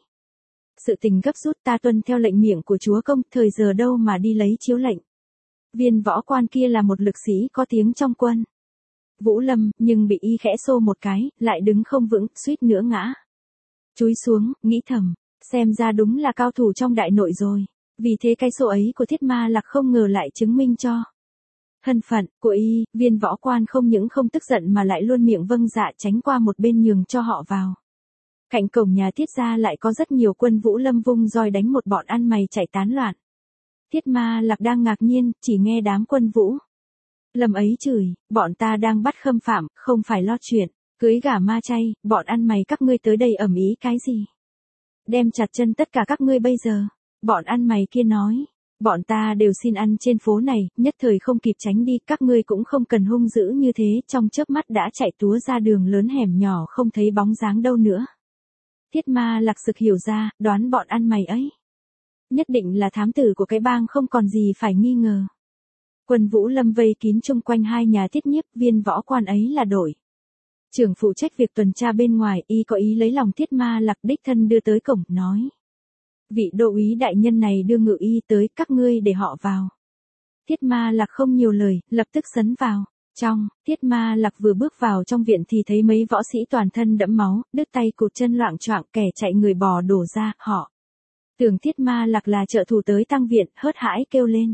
Sự tình gấp rút, ta tuân theo lệnh miệng của chúa công, thời giờ đâu mà đi lấy chiếu lệnh. Viên võ quan kia là một lực sĩ có tiếng trong quân Vũ Lâm, nhưng bị y khẽ xô một cái, lại đứng không vững, suýt nữa ngã chúi xuống, nghĩ thầm, xem ra đúng là cao thủ trong đại nội rồi. Vì thế cái xô ấy của Thiết Ma Lặc không ngờ lại chứng minh cho thân phận của y. Viên võ quan không những không tức giận mà lại luôn miệng vâng dạ, tránh qua một bên nhường cho họ vào. Cạnh cổng nhà Thiết gia lại có rất nhiều quân Vũ Lâm vung roi đánh một bọn ăn mày chạy tán loạn. Thiết Ma Lặc đang ngạc nhiên, chỉ nghe đám quân Vũ Lâm ấy chửi, bọn ta đang bắt khâm phạm, không phải lo chuyện cưới gả ma chay, bọn ăn mày các ngươi tới đây ầm ĩ cái gì? Đem chặt chân tất cả các ngươi bây giờ. Bọn ăn mày kia nói, bọn ta đều xin ăn trên phố này, nhất thời không kịp tránh đi, các ngươi cũng không cần hung dữ như thế, trong chớp mắt đã chạy túa ra đường lớn hẻm nhỏ không thấy bóng dáng đâu nữa. Thiết Ma Lặc sực hiểu ra, đoán bọn ăn mày ấy nhất định là thám tử của cái bang, không còn gì phải nghi ngờ. Quân Vũ Lâm vây kín chung quanh hai nhà Tiết Nhiếp, viên võ quan ấy là đội trưởng phụ trách việc tuần tra bên ngoài, y có ý lấy lòng Thiết Ma Lặc, đích thân đưa tới cổng, nói. Vị đô úy đại nhân này đưa ngự y tới, các ngươi để họ vào. Thiết Ma Lặc không nhiều lời, lập tức sấn vào. Trong, Thiết Ma Lặc vừa bước vào trong viện thì thấy mấy võ sĩ toàn thân đẫm máu, đứt tay cụt chân loạng choạng, kẻ chạy người bò đổ ra, họ tưởng Thiết Ma Lặc là trợ thủ tới tăng viện, hớt hãi kêu lên.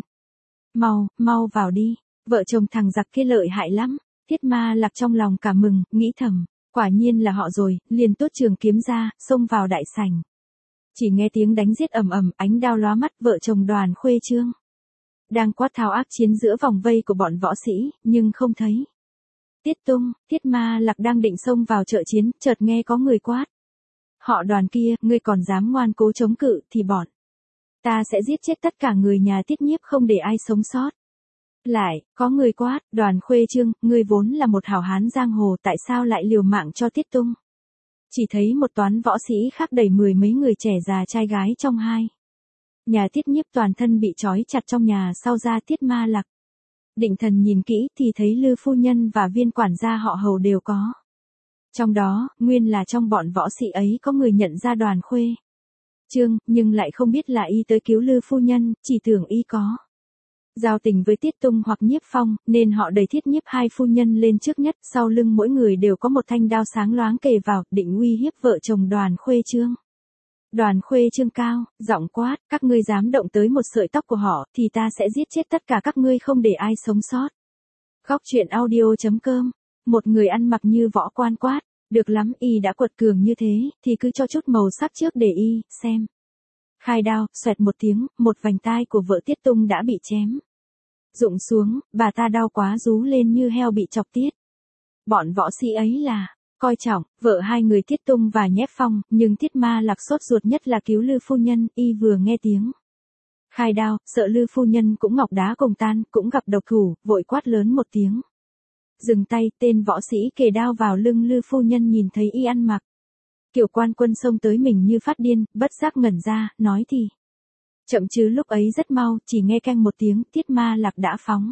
Mau vào đi, vợ chồng thằng giặc kia lợi hại lắm. Thiết Ma Lặc trong lòng cả mừng, nghĩ thầm, quả nhiên là họ rồi, liền tốt trường kiếm ra, xông vào đại sảnh. Chỉ nghe tiếng đánh giết ầm ầm, ánh đao lóa mắt, vợ chồng Đoàn Khuê Trương đang quát tháo ác chiến giữa vòng vây của bọn võ sĩ, nhưng không thấy Tiết Tung. Thiết Ma Lặc đang định xông vào trợ chiến, chợt nghe có người quát. Họ Đoàn kia, ngươi còn dám ngoan cố chống cự thì bọn ta sẽ giết chết tất cả người nhà Tiết Nhiếp, không để ai sống sót. Lại, có người quát, Đoàn Khuê Trương, ngươi vốn là một hảo hán giang hồ tại sao lại liều mạng cho Tiết Tung. Chỉ thấy một toán võ sĩ khác đẩy mười mấy người trẻ già trai gái trong hai. Nhà Tiết Nhiếp toàn thân bị trói chặt trong nhà sau ra Tiết Ma Lạc. Định Thần nhìn kỹ thì thấy Lư phu nhân và viên quản gia họ Hầu đều có. Trong đó, nguyên là trong bọn võ sĩ ấy có người nhận ra Đoàn Khuê Trương, nhưng lại không biết là y tới cứu Lư phu nhân, chỉ tưởng y có giao tình với Tiết Tung hoặc Nhiếp Phong, nên họ đẩy Thiết Nhiếp hai phu nhân lên trước nhất, sau lưng mỗi người đều có một thanh đao sáng loáng kề vào, định uy hiếp vợ chồng Đoàn Khuê Trương. Đoàn Khuê Trương cao, giọng quát, các ngươi dám động tới một sợi tóc của họ, thì ta sẽ giết chết tất cả các ngươi không để ai sống sót. Khóc chuyện audio.com. Một người ăn mặc như võ quan quát, được lắm, y đã quật cường như thế, thì cứ cho chút màu sắc trước để y xem. Khai đao, xoẹt một tiếng, một vành tai của vợ Tiết Tung đã bị chém rụng xuống, bà ta đau quá rú lên như heo bị chọc tiết. Bọn võ sĩ ấy là coi trọng vợ hai người Tiết Tung và Nhiếp Phong, nhưng Tiết Ma Lạc sốt ruột nhất là cứu Lư phu nhân, y vừa nghe tiếng khai đao, sợ Lư phu nhân cũng ngọc đá cùng tan, cũng gặp độc thủ, vội quát lớn một tiếng. Dừng tay, tên võ sĩ kề đao vào lưng Lư phu nhân nhìn thấy y ăn mặc kiểu quan quân xông tới mình như phát điên, bất giác ngẩn ra, nói thì chậm chứ lúc ấy rất mau, chỉ nghe canh một tiếng, Tiết Ma Lạc đã phóng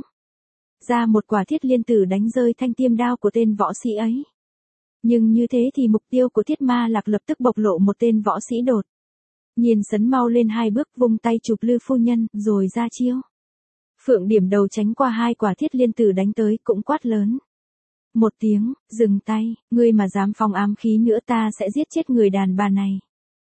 ra một quả thiết liên tử đánh rơi thanh tiêm đao của tên võ sĩ ấy. Nhưng như thế thì mục tiêu của Tiết Ma Lạc lập tức bộc lộ một tên võ sĩ đột nhiên sấn mau lên hai bước, vung tay chụp Lư phu nhân, rồi ra chiêu. Phượng điểm đầu tránh qua hai quả thiết liên tử đánh tới, cũng quát lớn một tiếng, dừng tay, ngươi mà dám phóng ám khí nữa ta sẽ giết chết người đàn bà này.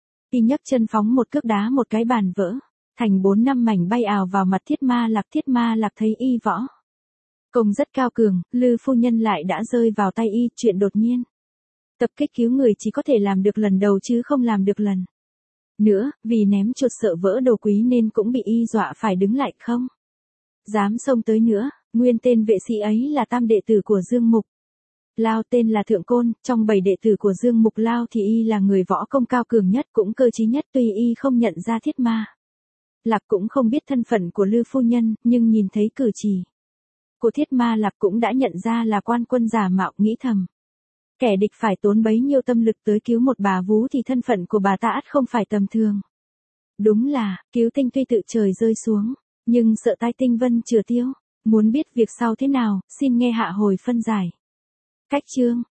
Y nhấc chân phóng một cước đá một cái bàn vỡ thành 4-5 mảnh bay ào vào mặt Thiết Ma Lạc. Thiết Ma Lạc thấy y võ công rất cao cường, Lư phu nhân lại đã rơi vào tay y, chuyện đột nhiên tập kích cứu người chỉ có thể làm được lần đầu chứ không làm được lần nữa, vì ném chuột sợ vỡ đồ quý nên cũng bị y dọa phải đứng lại không dám xông tới nữa. Nguyên tên vệ sĩ ấy là tam đệ tử của Dương Mục Lao, tên là Thượng Côn, trong 7 đệ tử của Dương Mục Lao thì y là người võ công cao cường nhất, cũng cơ trí nhất. Tuy y không nhận ra Thiết Ma Lạc cũng không biết thân phận của Lư phu nhân, nhưng nhìn thấy cử chỉ của Thiết Ma Lạc cũng đã nhận ra là quan quân giả mạo, nghĩ thầm. Kẻ địch phải tốn bấy nhiêu tâm lực tới cứu một bà vú thì thân phận của bà ta ắt không phải tầm thường. Đúng là, cứu tinh tuy tự trời rơi xuống, nhưng sợ tai tinh vân chừa tiêu. Muốn biết việc sau thế nào, xin nghe hạ hồi phân giải. Cách chương